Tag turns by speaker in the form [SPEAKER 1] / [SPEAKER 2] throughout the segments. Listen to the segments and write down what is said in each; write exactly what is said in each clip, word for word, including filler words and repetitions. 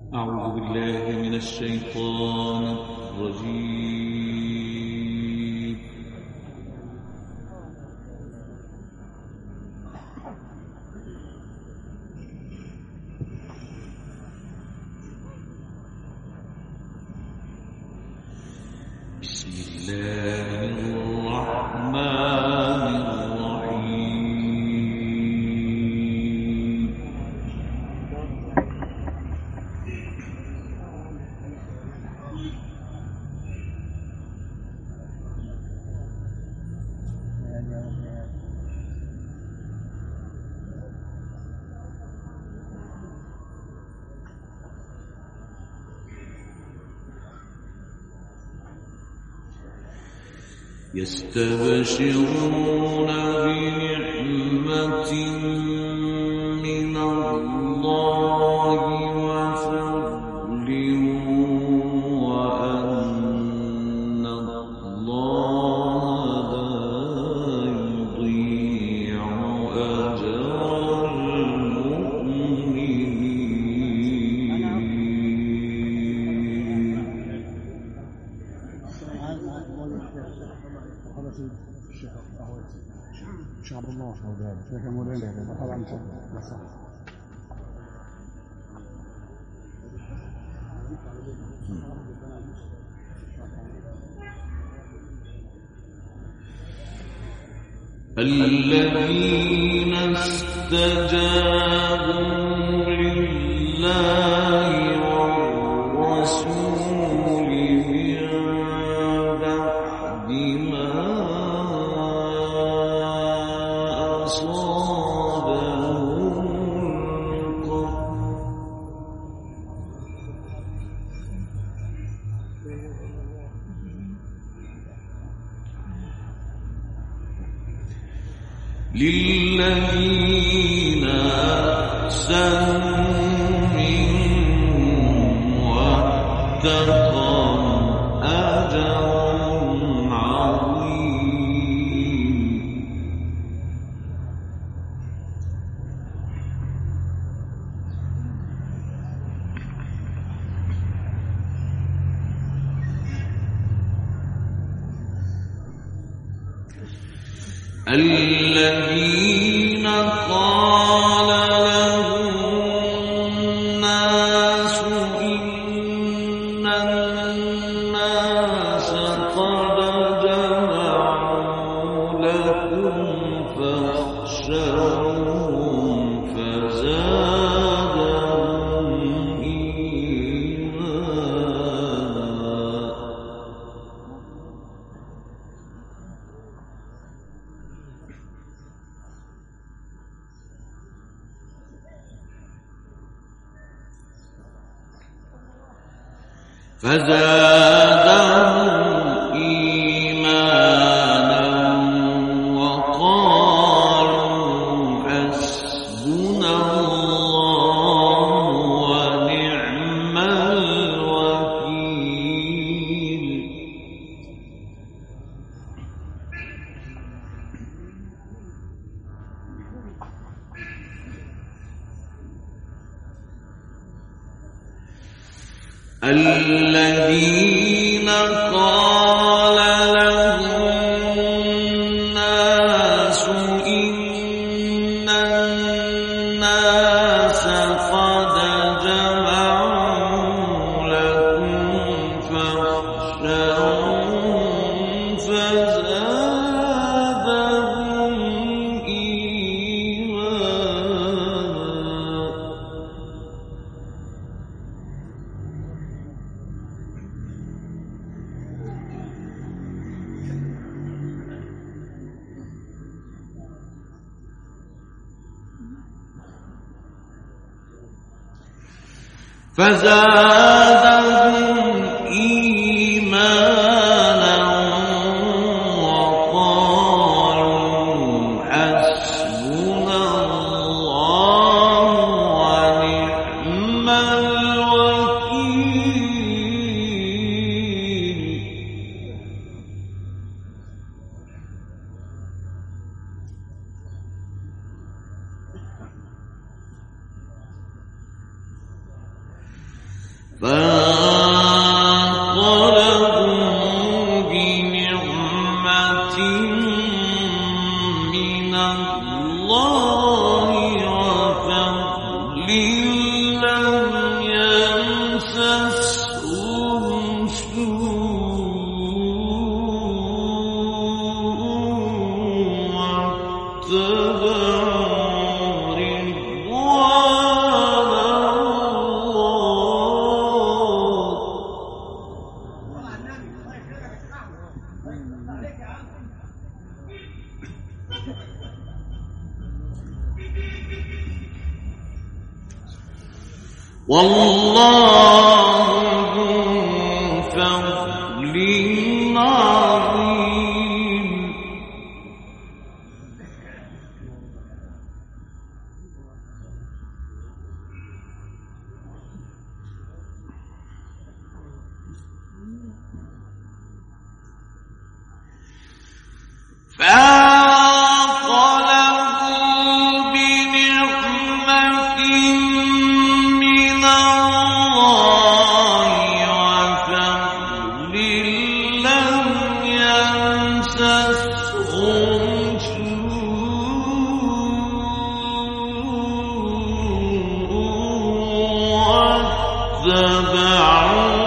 [SPEAKER 1] أعوذ بالله من الشيطان الرجيم. بسم الله الرحمن الرحيم. يستبشرون بنعمة من الله وفضل وأن الله لا يضيع أجر المؤمنين.
[SPEAKER 2] الشيخ الشيخ عبد الله هذا الشيخ مولانا هذا طبعا صح. الذين استجابوا لله والرسول من بعد ما أصابهم القرح للذين أحسنوا منهم واتقوا أجر عظيم. الذين قال لهم الناس إن الناس قد جمعوا لكم فاخشوهم فزادهم إيمانا. فزادهم إيمانا وقالوا حسبنا الله ونعم الوكيل. الذين قال لهم الناس إن الناس قد جمعوا لكم فاخشوهم فزادهم إيمانا. فزادهم إيمانا وقالوا حسبنا الله ونعم الوكيل.
[SPEAKER 1] فانقلبوا بنعمة من الله وفضل لم يمسسهم سوء واتبعوا والله ذو فضل عظيم. فانقلبوا بنعمة من الله وفضل لم يمسسهم سوء واتبعوا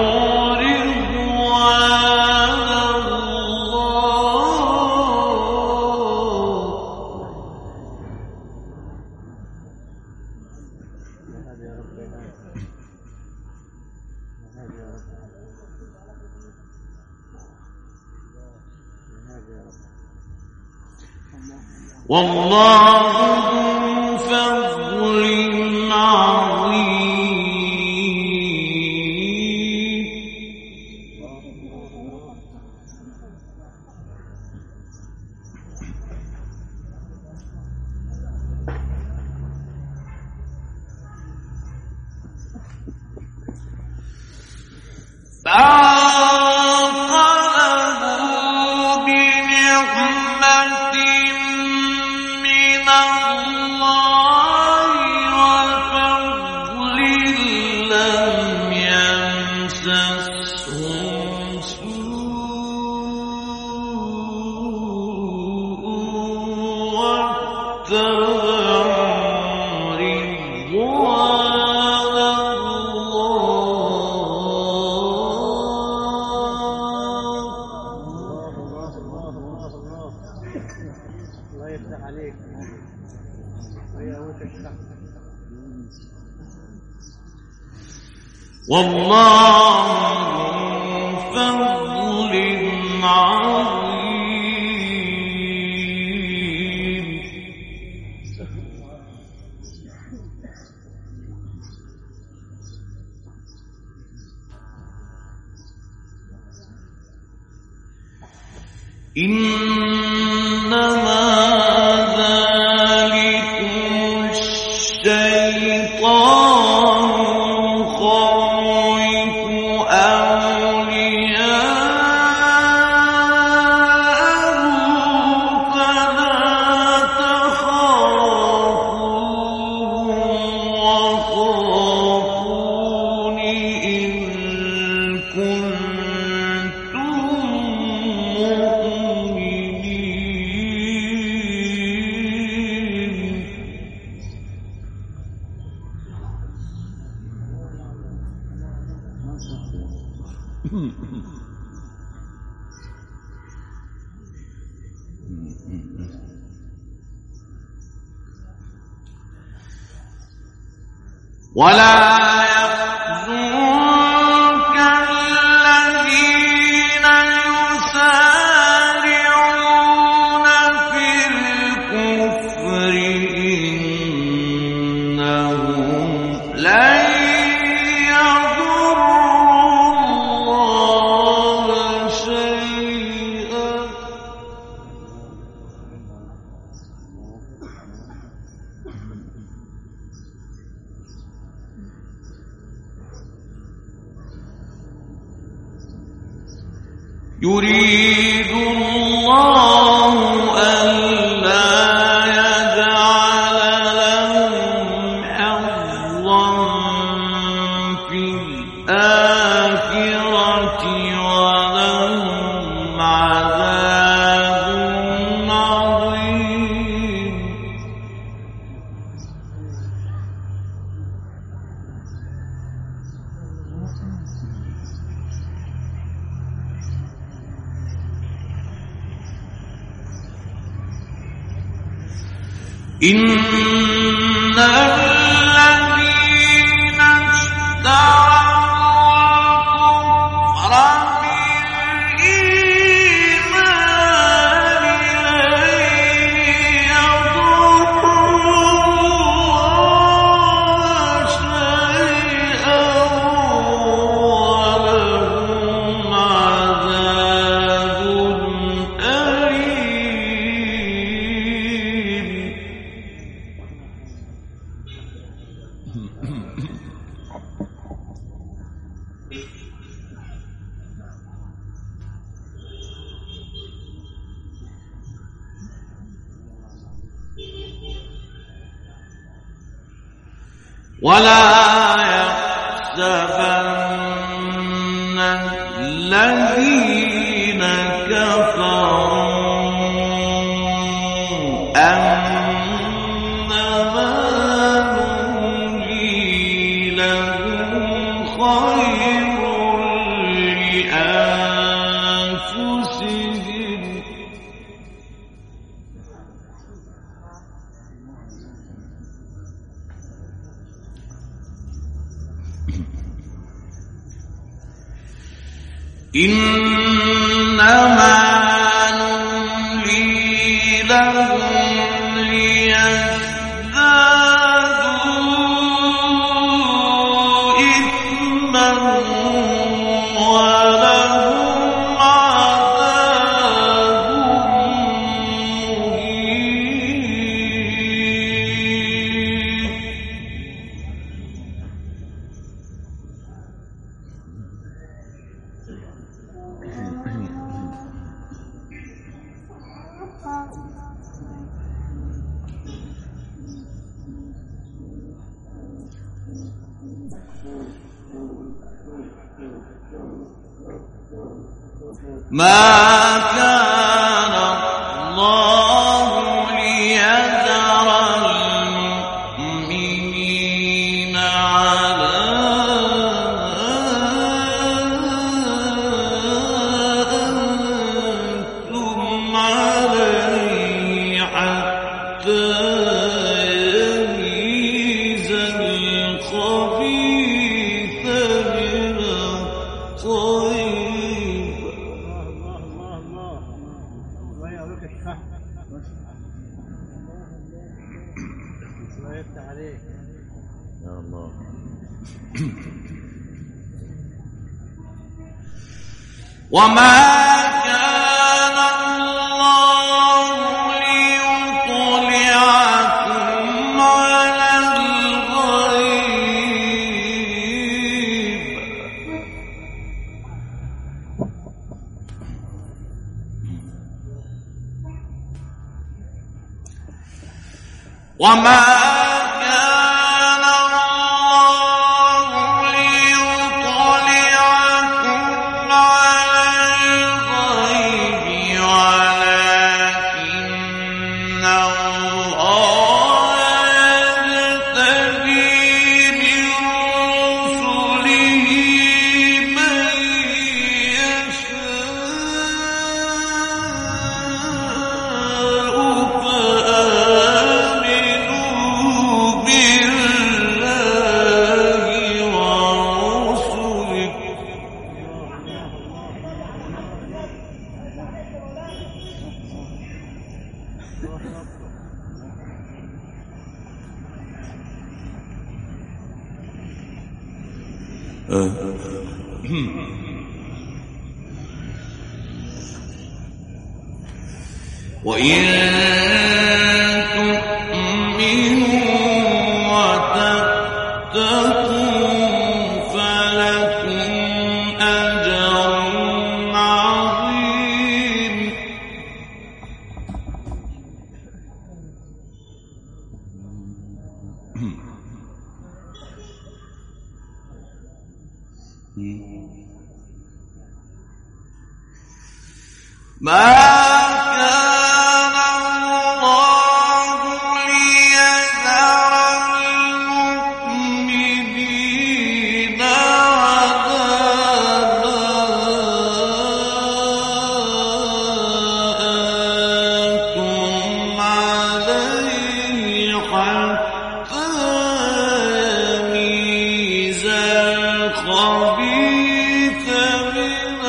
[SPEAKER 1] والله ذو فضل عظيم. فانقلبوا بنعمة من الله وفضل لم يمسسهم سوء واتبعوا رضوان
[SPEAKER 2] الله يفتح عليك.
[SPEAKER 1] والله ذو فضل عظيم. إنما ذلكم الشيطان يخوف أولياءه فلا تخافوهم وخافون إن كنتم مؤمنين. ولا يحزنك الذين يسارعون في الكفر إنهم لن يريد الله ألا يجعل لهم حظا في الآخرة ولهم عذاب عظيم إن الذين اشتروا الكفر بالإيمان لن يضروا شيئا ولهم عذاب أليم ولا يحسبن الذين كفروا أنما نملي لهم خير لأنفسهم إنما نملي لهم ليزدادوا إثما ولهم عذاب مهين ما كان الله ليذر المؤمنين على أنتم عليه حتى يميز الخبيث من الطيب
[SPEAKER 3] يا الله.
[SPEAKER 1] وما كان الله ليطلعكم على الغيب وما كان الله ليطلعكم على الغيب ولكن الله يجتبي من رسله من يشاء فآمنوا بالله ورسله وإن تؤمنوا وتتقوا فلكم أجر عظيم ما كان الله ليذر المؤمنين على ما أنتم عليه حتى يميز الخبيث من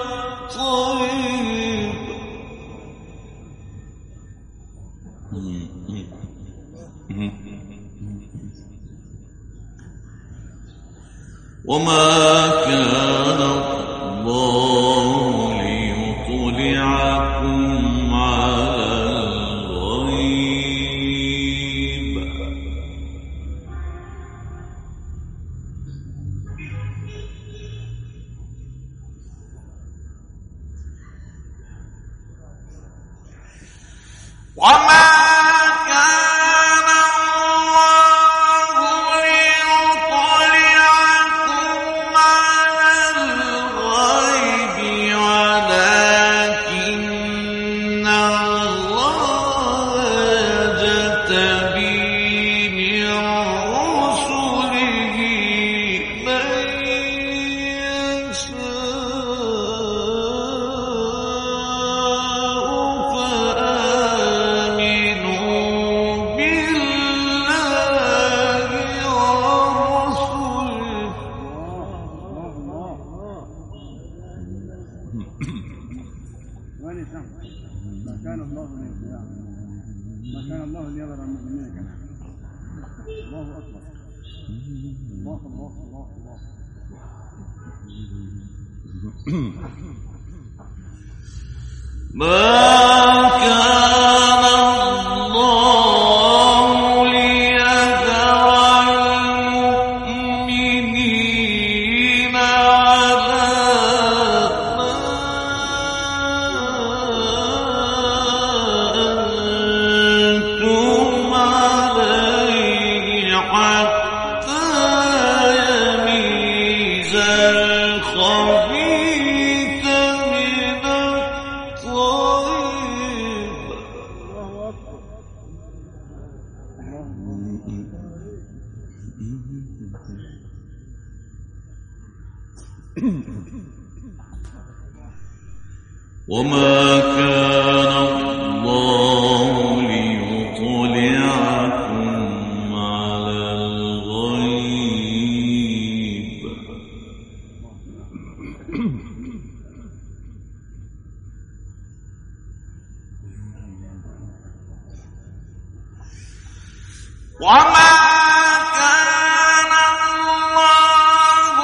[SPEAKER 1] الطيب. وما كان الله ليطلعكم على الغيب. وما كان الله ليطلعكم على الغيب ولكن الله يجتبي من رسله من يشاء فآمنوا بالله ورسله.
[SPEAKER 2] وين الشمس؟ ما كان الله ليطلع ما كان الله ليذر المؤمنين كما الله اكبر. الله الله الله الله.
[SPEAKER 1] ما كان الله ليذر المؤمنين على ما أنتم عليه حتى يميز الخبيث من الطيب.
[SPEAKER 2] الله اكبر.
[SPEAKER 1] وما كان الله ليطلعكم على الغيب وما كان الله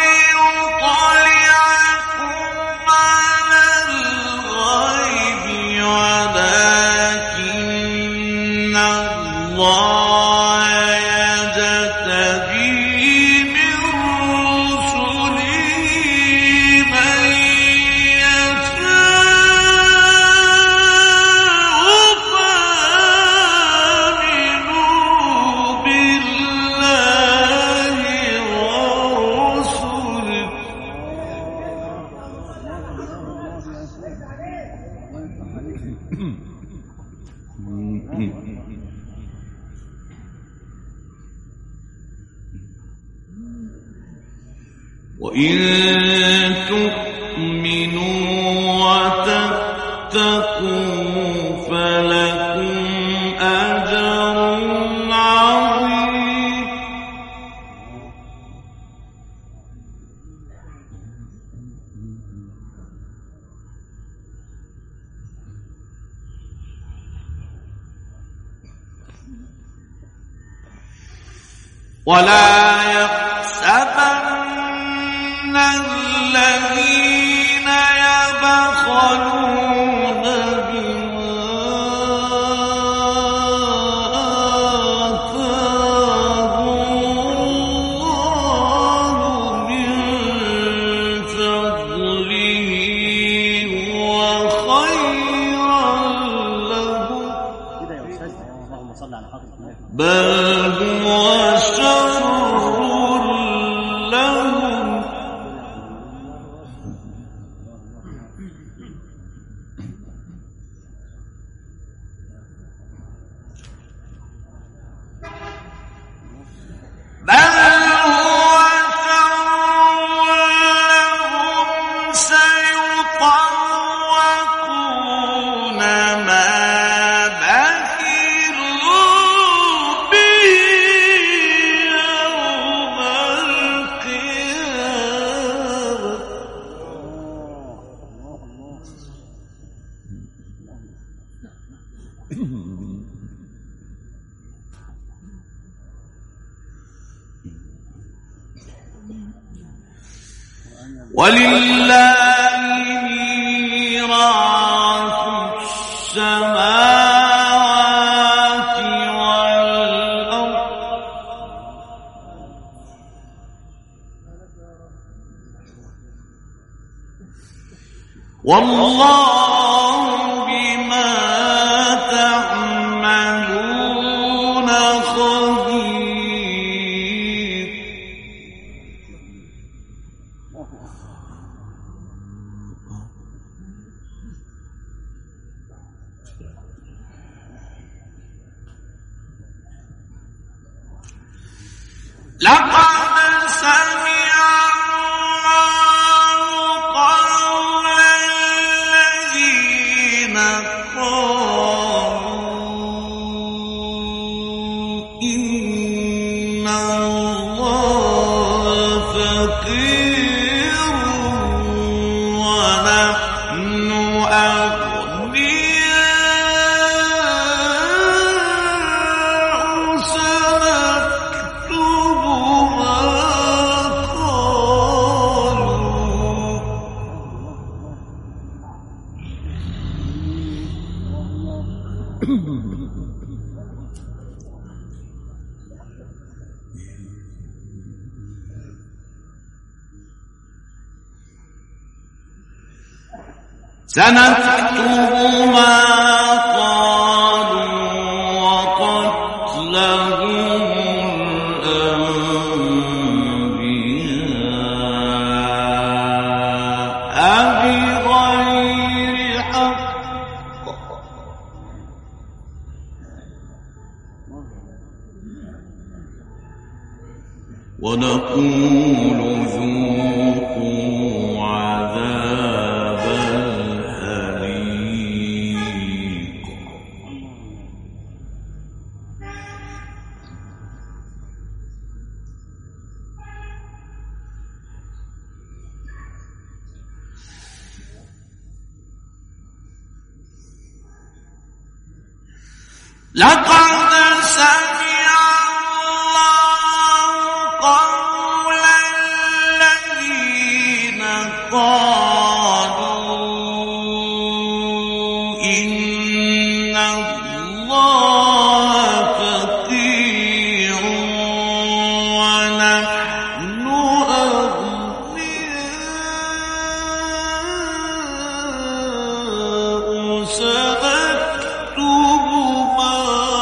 [SPEAKER 1] ليطلعكم على الغيب ولكن الله يجتبي من رسله من يشاء فآمنوا بالله ورسله. وإن تؤمنوا وتتقوا فلكم أجر عظيم. ولا يحسبن الذين يبخلون بما آتاهم الله من فضله هو خيرا لهم بل هو شر لهم ولله ميراث السماوات والأرض والله بما تعملون خبير. لقد سمع الله قول الذين قالوا إن الله فقير ونحن أغنياء سنكتب ما قالوا. سنكتب ما قالوا وقتلهم الأنبياء بغير حق ونقول ذوقوا عذاب الحريق. لقد سمع الله قول الذين قالوا إن الله فقير ونحن أغنياء سنكتب ما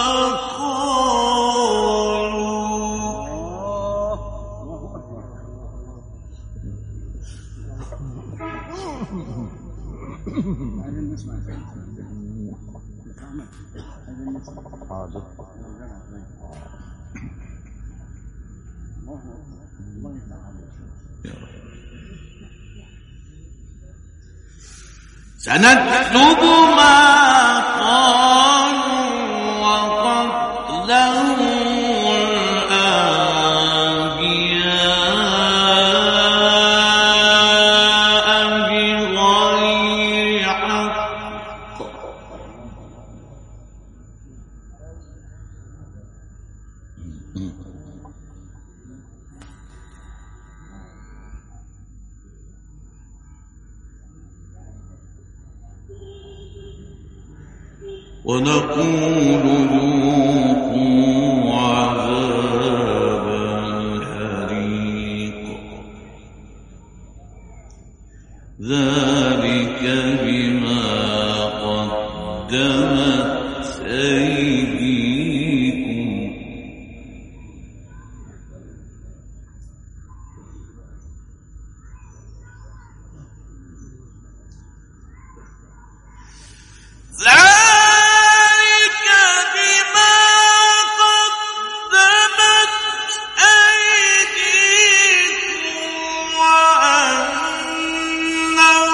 [SPEAKER 2] عايزين نسمع عايزين نسمع.
[SPEAKER 3] حاضر.
[SPEAKER 2] الله الله يفتح عليك.
[SPEAKER 1] سنكتب ما قالوا وقتلهم الأنبياء بغير حق ونقول ذوقوا عذاب الحريق. ذلك بما قدمت أيديكم ذلك بما قدمت أيديكم وأن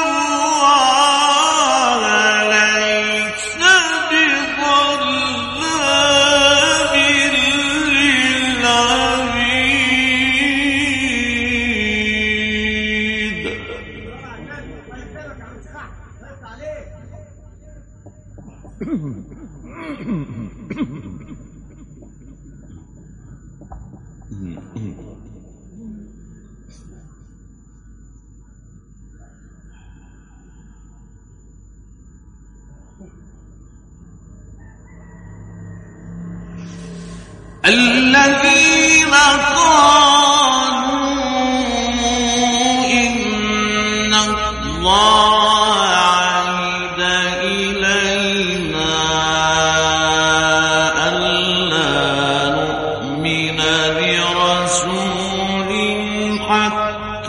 [SPEAKER 1] الله ليس بظلام للعبيد.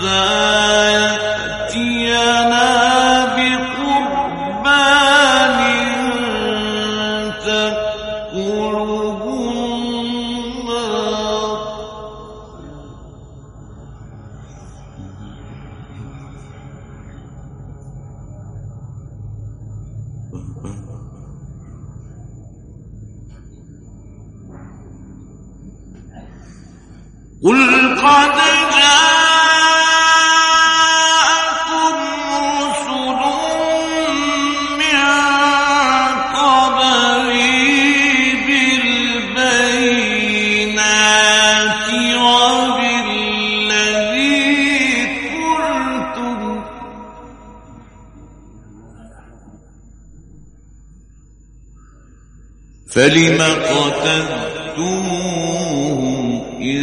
[SPEAKER 1] يأتينا بقربان تأكله النار قل قد جاءكم رسل من قبلي بالبينات وبالذي قلتم فلم قتلتموهم إن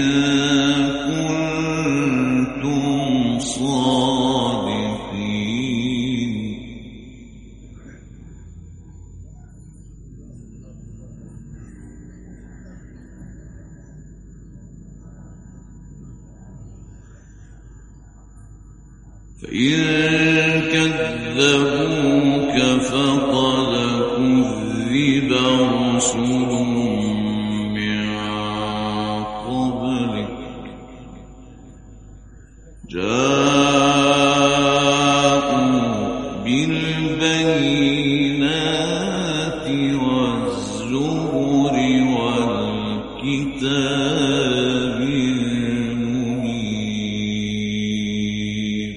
[SPEAKER 1] كنتم صادقين فإن كذبوك فقد كذب رسل من قبلك جاءوا بالبينات والزبر والكتاب المنير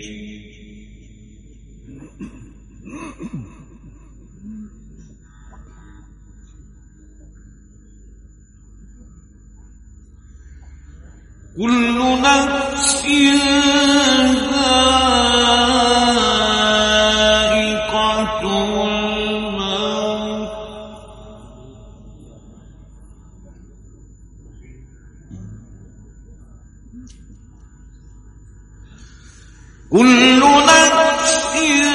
[SPEAKER 1] كل نفس ذائقة الموت كل نفس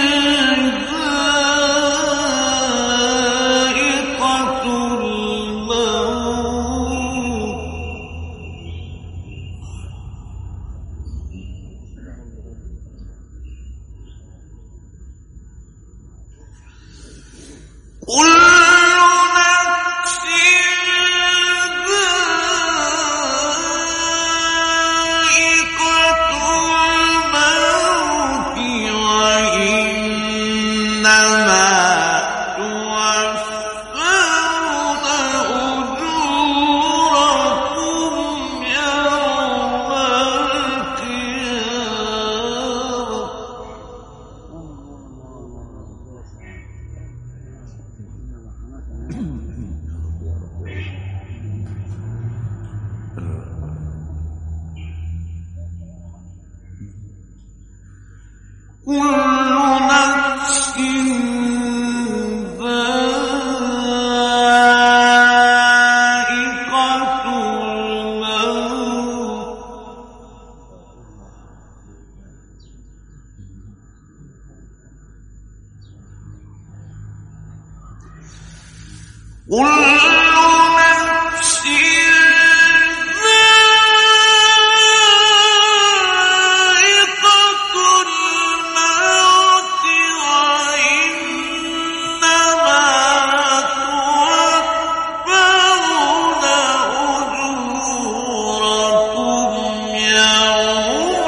[SPEAKER 1] ذائقة الموت كل نفس ذائقة الموت وإنما توفون أجوركم يوم القيامة كل نفس ذائقة الموت كل نفس ذائقة الموت وإنما توفون أجوركم يوم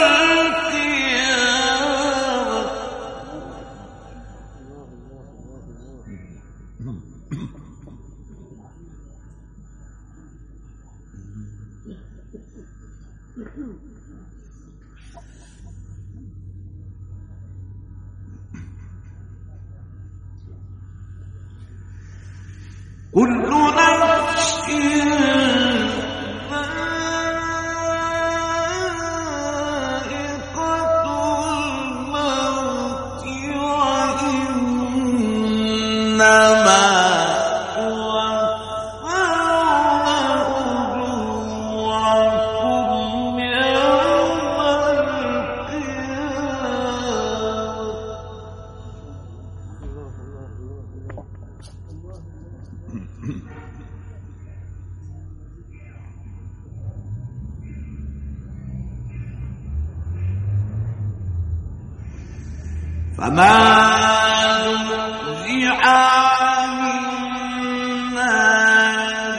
[SPEAKER 1] القيامة كل نفس ذائقة الموت وإنما توفون أجوركم يوم القيامة فما زحزح عن النار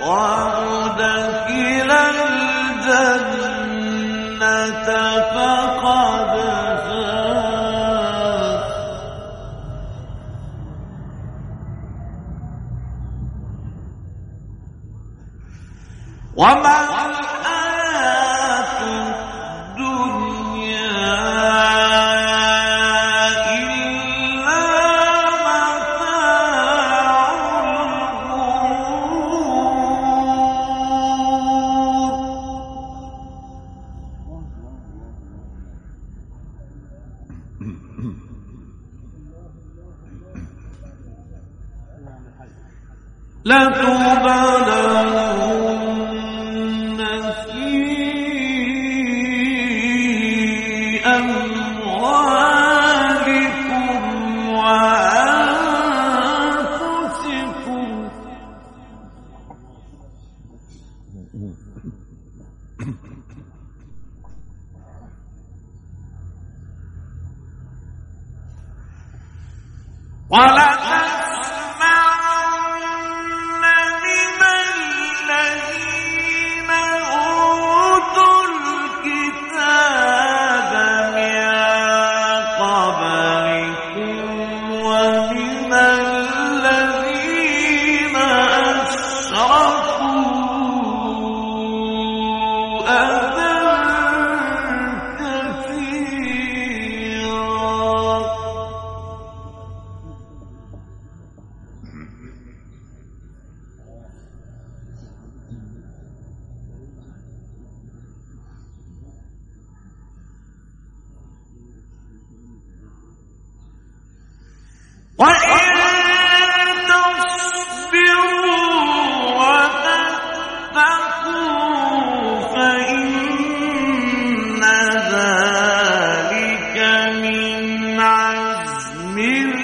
[SPEAKER 1] وأدخل الجنة فقد فاز. وما الحياة الدنيا إلا متاع الغرور. لتبلغن في أموالكم وأنفسكم ولتسمعن من الذين أوتوا الكتاب من قبلكم ومن الذين أشركوا أذى كثيرا. وإن تصبروا وتتقوا فإن ذلك من عزم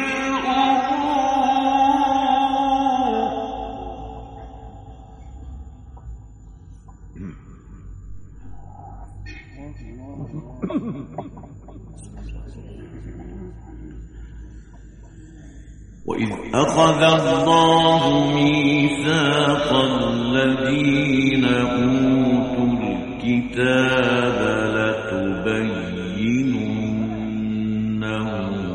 [SPEAKER 1] وإذ أخذ الله ميثاق الذين أوتوا الكتاب لتبيننه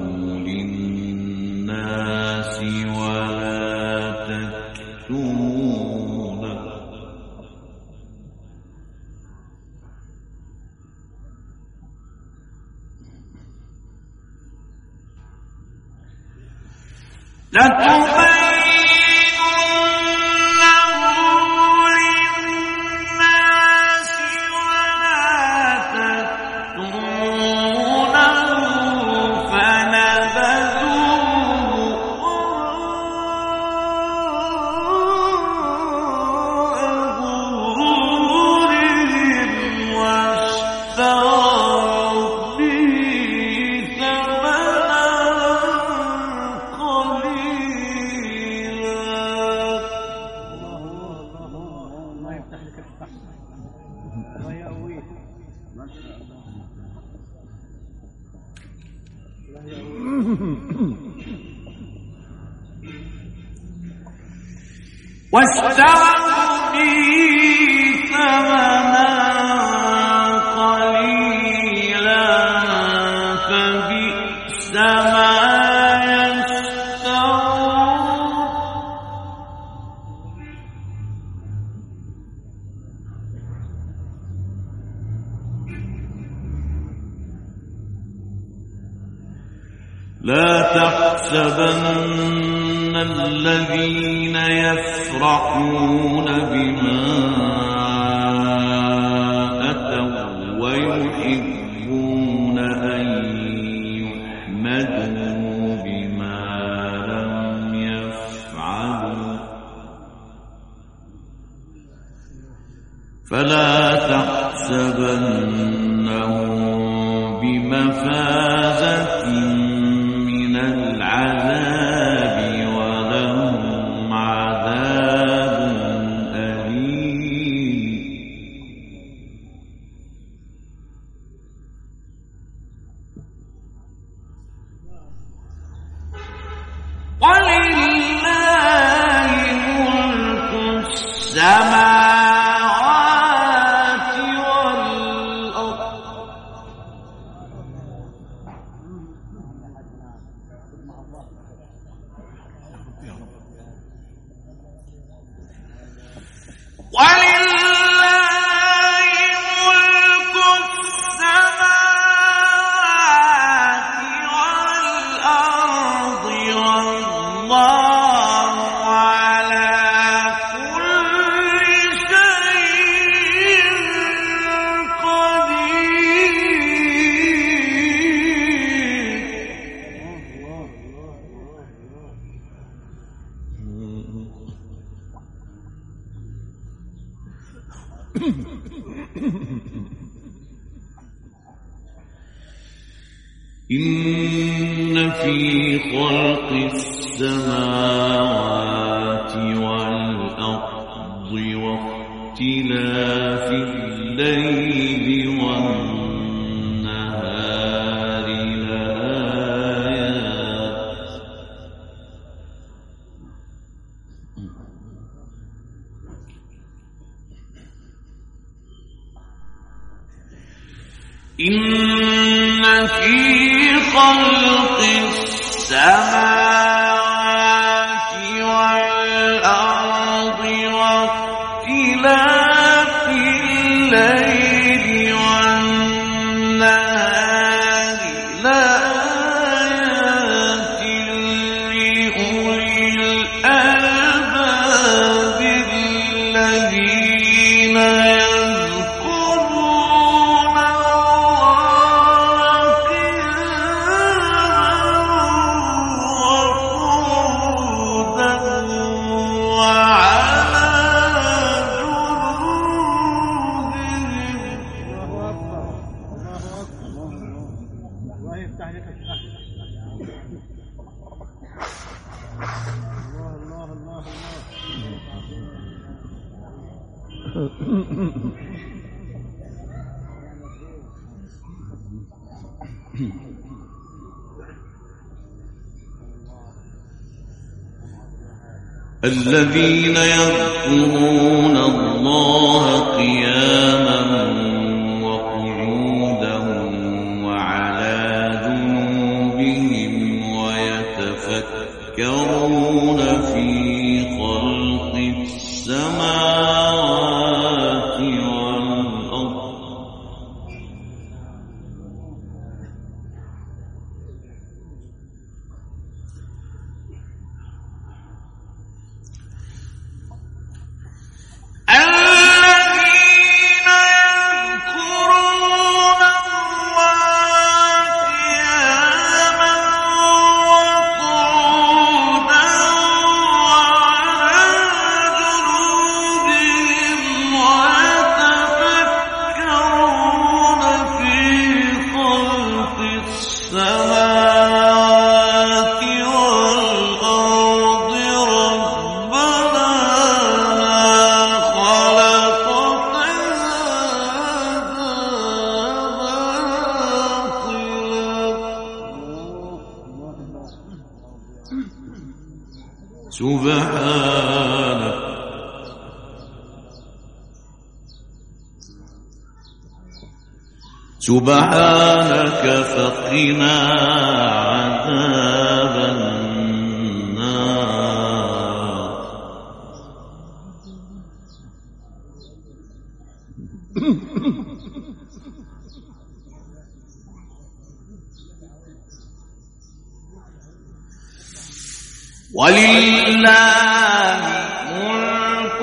[SPEAKER 1] للناس ولا تكتمونه لتبيننه للناس ولا تكتمونه فنبذوه وراء ظهورهم واشتروا به ثمنا
[SPEAKER 2] الله يفتح لك الفتح. الله يقويك. ما شاء الله. الله يقويك.
[SPEAKER 1] واشتروا به ثمنا قليلا فبئس ما يشترون. لا تحسبن الذين يفرحون بما أتوا ويحبون أن يحمدوا بما لم يفعلوا فلا تحسبنهم بمفازة من العذاب ولهم عذاب أليم. إن في خلق السماوات والأرض واختلاف الليل والنهار لآيات إن في خلق السماوات والأرض واختلاف الليل والنهار لآيات لأولي الألباب الذين الذين يذكرون الله قياما وقعودا وعلى جنوبهم ويتفكرون في خلق السماوات والأرض سبحانك سبحانك فقنا عذاب النار ولله ملك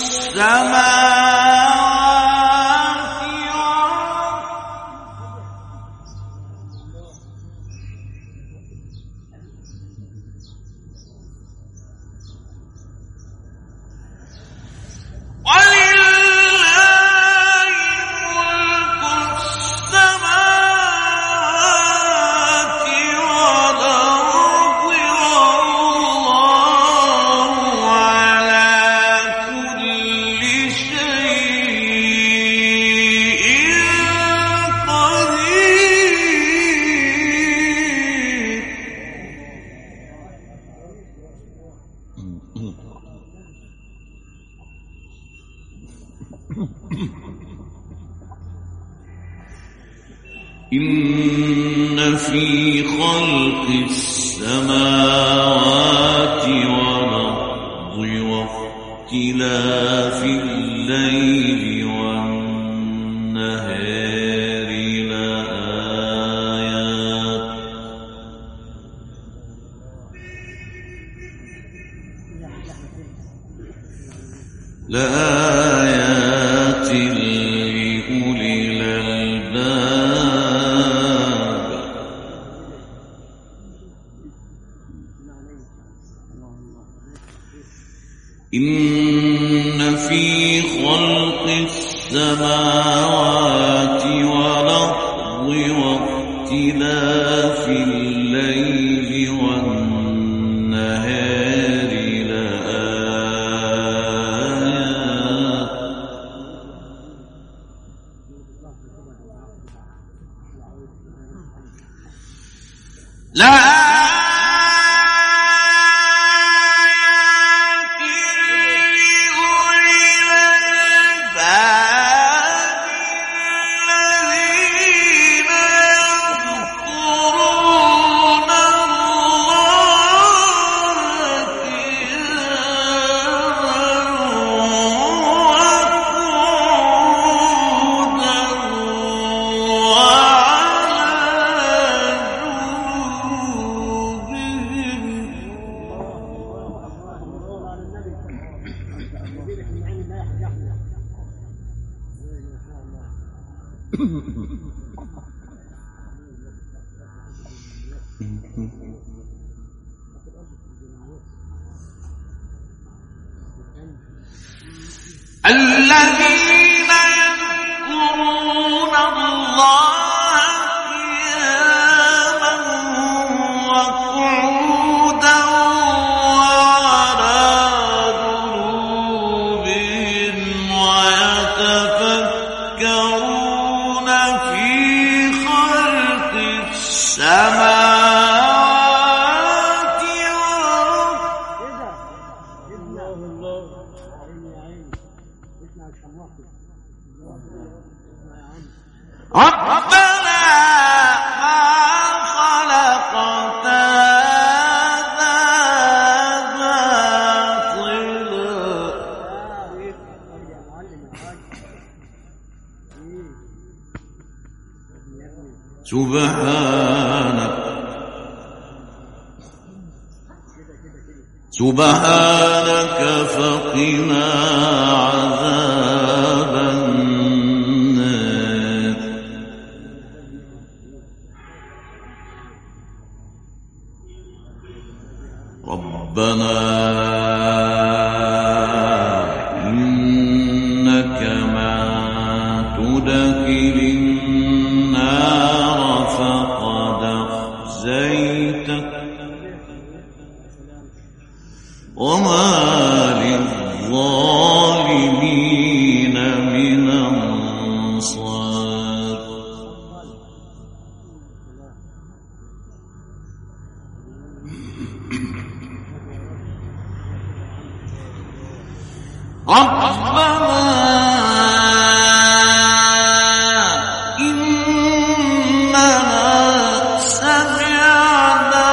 [SPEAKER 1] السماوات إن في خلق السماوات والأرض واختلاف الليل والنهار لآيات لآيات لأولي الألباب إن في خلق السماوات والأرض واختلاف لا الذين يذكرون الله قياما وقعودا وعلى جنوبهم ويتفكرون في خلق السماوات والأرض. ربنا ما خلقت هذا باطلا سبحانك سبحانك فقنا عذاب النار. ربنا إنك من تدخل النار فقد أخزيته وما للظالمين من أنصار. ربنا إننا سمعنا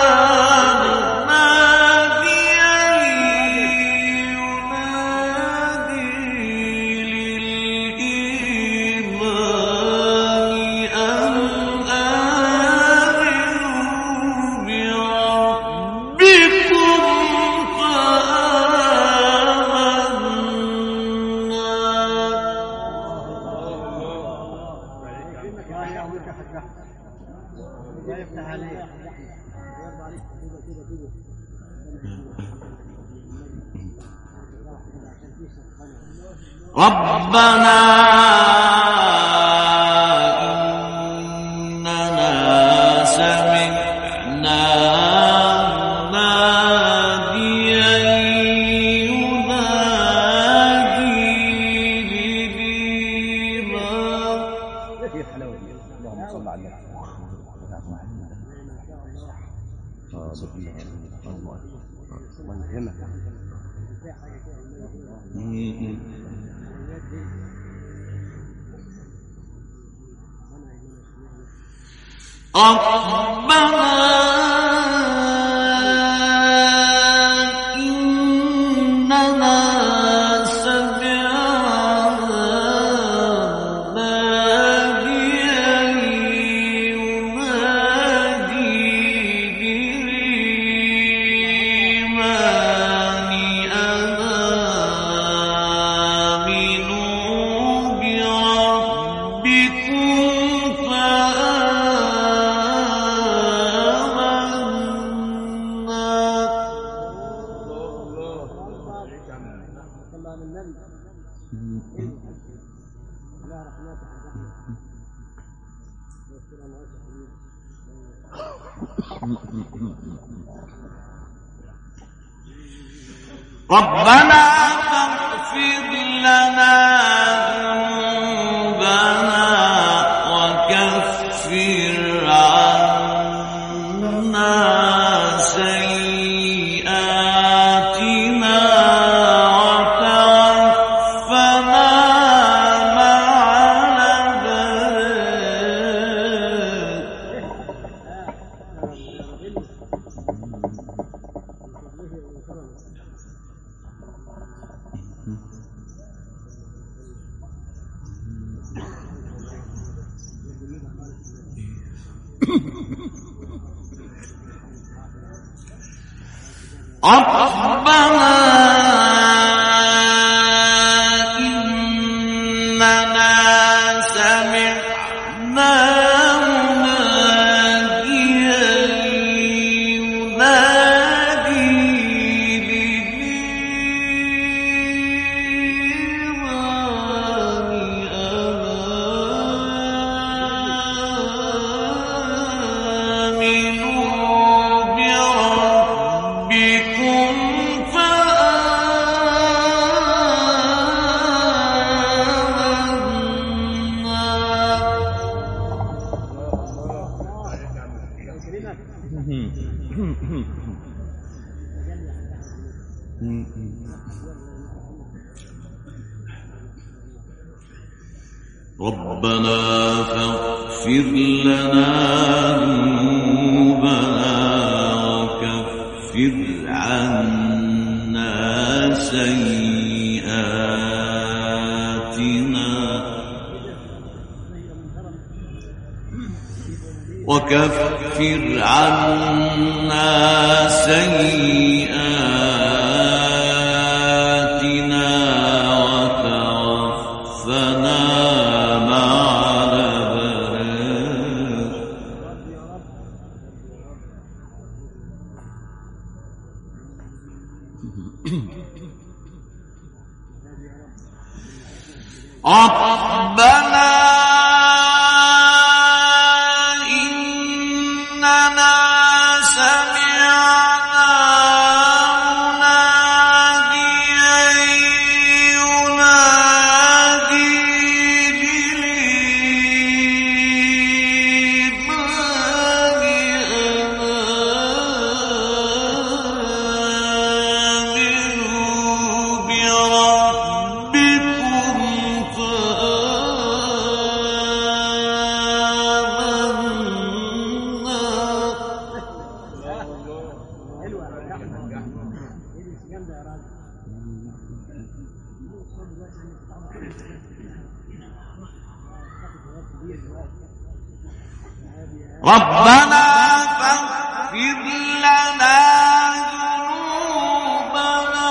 [SPEAKER 1] مناديا ينادي للإيمان أن آمنوا بربكم ربنا إننا سمعنا مناديا ينادي للإيمان.
[SPEAKER 2] كيف حلاوة اللهم صل على النبي. الله يهمك.
[SPEAKER 1] ربنا إننا سمعنا ناديا ينادي للإيمان أن آمنوا بربكم ربنا فاغفر لنا ذنوبنا وكفر عنا ربنا إننا سمعنا مناديا ينادي للإيمان ربنا فاغفر لنا ذنوبنا وكفر عنا سيئاتنا وكفر عنا سيئاتنا وتوفنا ربنا إننا سمعنا مناديا ينادي للإيمان آمنوا بربكم ربنا فاغفر لنا ذنوبنا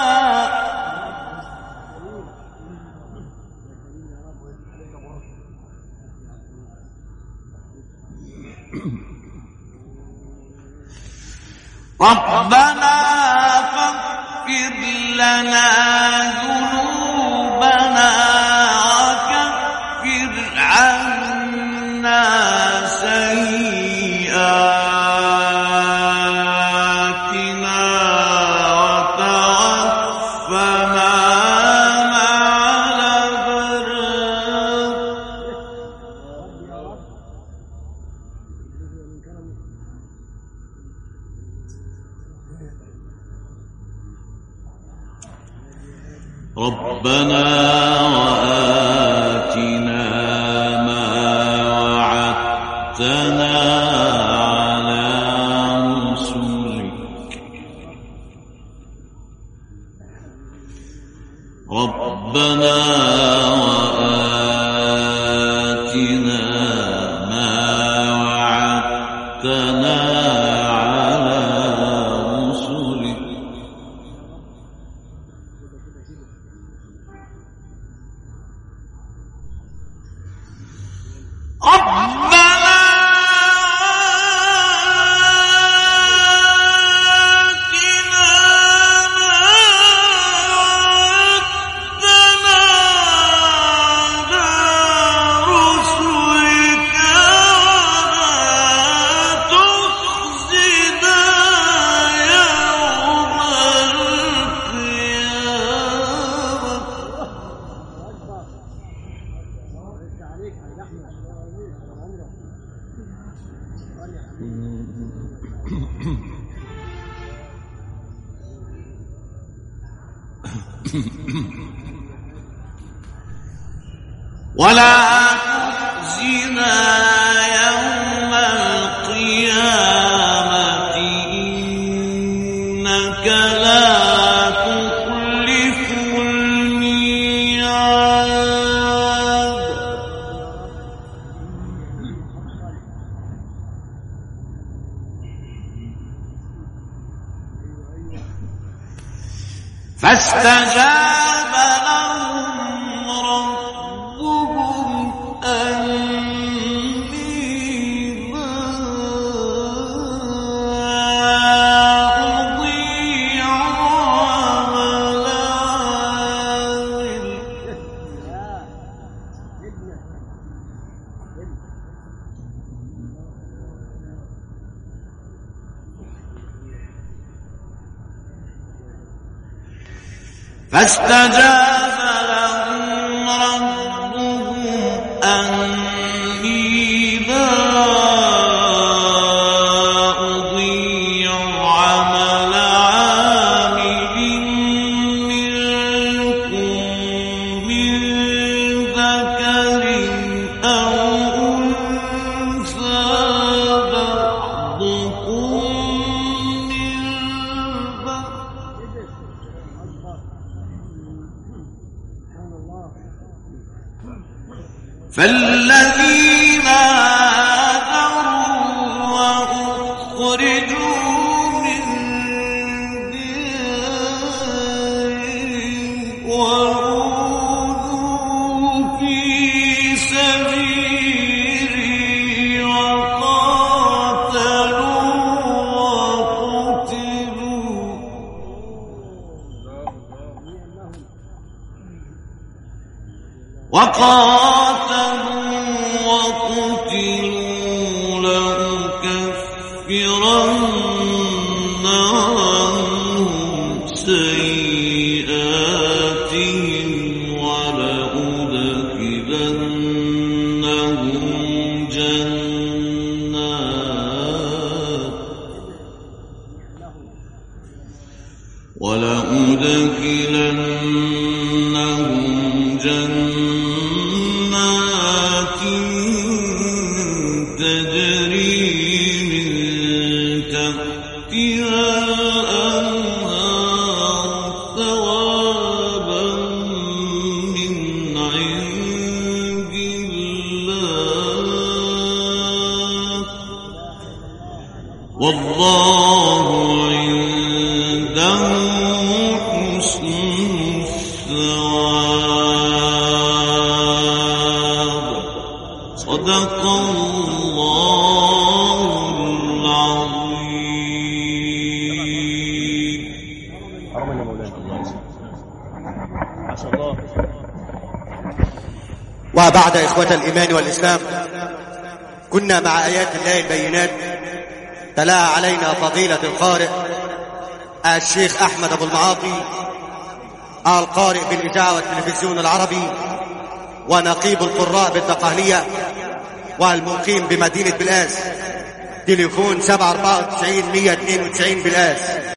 [SPEAKER 1] ربنا فاغفر لنا ذنوبنا وكفر عنا سيئاتنا وتوفنا مع الأبرار ربنا وآتنا ما وعدتنا على رسلك ربنا وآتنا ما وعدتنا على رسلك ربنا ولا تخزنا يوم القيامة إنك لا تخلف الميعاد فاستجاب لهم ربهم أني لا أضيع عمل عامل. فاستجاب لهم ربهم أني لا أضيع عمل عامل منكم من ذكر أو أنثى بعضكم من بعض فالذين هاجروا وأخرجوا من ديارهم وأوذوا في سبيلي وقاتلوا وقتلوا وقاتلوا وقتلوا لأكفرن عنهم سيئاتهم ولأدخلنهم جنات ولأدخلنهم جنات تجري من تحتها الأنهار ثوابا من عند الله والله عنده حسن الثواب. صدق الله العظيم.
[SPEAKER 3] حرمنا مولانا الله يسلمك. عسى الله.
[SPEAKER 4] وبعد إخوة الإيمان والإسلام، كنا مع آيات الله البينات تلاها علينا فضيلة القارئ الشيخ أحمد أبو المعاطي، القارئ بالإذاعة والتلفزيون العربي ونقيب القراء بالدقهلية والمقيم بمدينة بلاس. تليفون سبعة أربعة تسعين مية اثنين وتسعين بلاس.